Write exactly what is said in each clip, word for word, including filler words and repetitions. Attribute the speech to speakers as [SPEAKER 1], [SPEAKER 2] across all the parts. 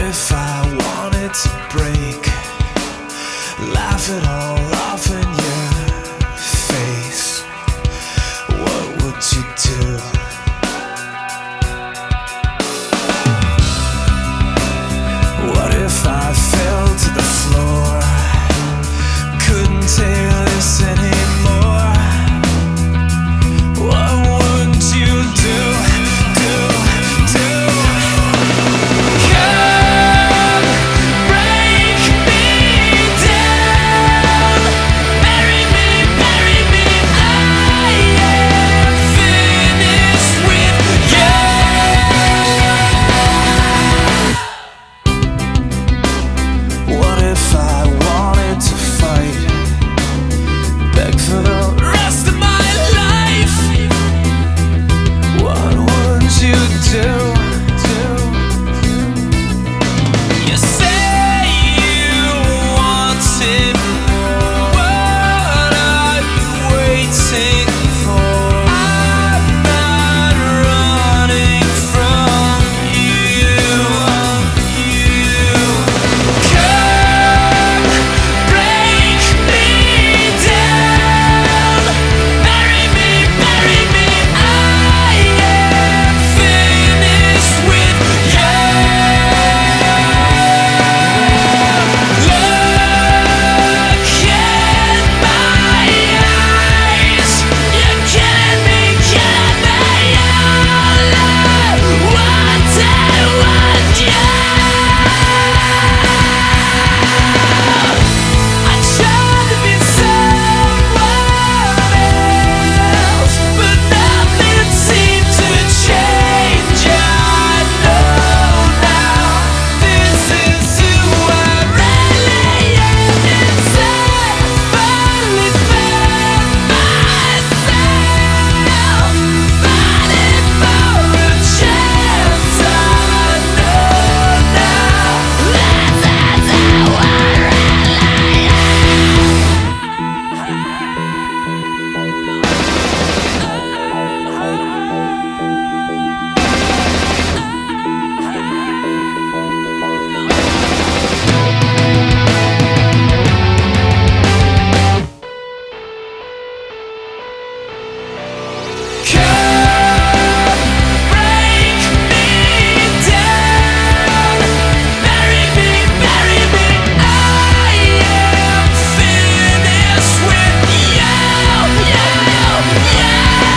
[SPEAKER 1] if I wanted to break, laugh it all off in your face? What would you do? What if I fell to the floor, couldn't take this anymore? What would you do, do, do? Come, break me down, bury me, bury me. I am finished with you. What if I wanted to fight, beg for the rest of my life? What would you do? You say you wanted more. What are you waiting for? I'm not running from you. Come, break me down, bury me, bury me. I am finished with you. Look in my eyes, you're killing me, killing me. All I wanted was you. I tried to be someone else, but nothing seemed to change. I know now this is who I really am inside. Finally found myself, fighting for a chance. I know now this is who I really Come, break me down, bury me, bury me. I am finished with you, you, you.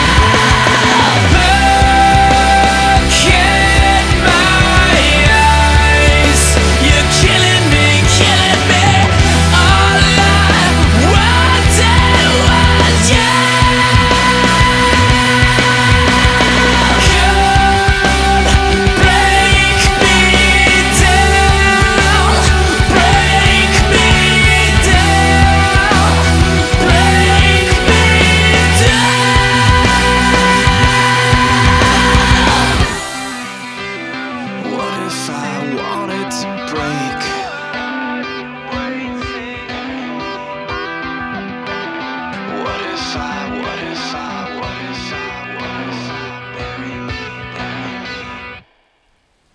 [SPEAKER 1] Look in my eyes, you're killing me, killing me. All I wanted was you. Come, break me down, break me down, break me down. What if I wanted to break?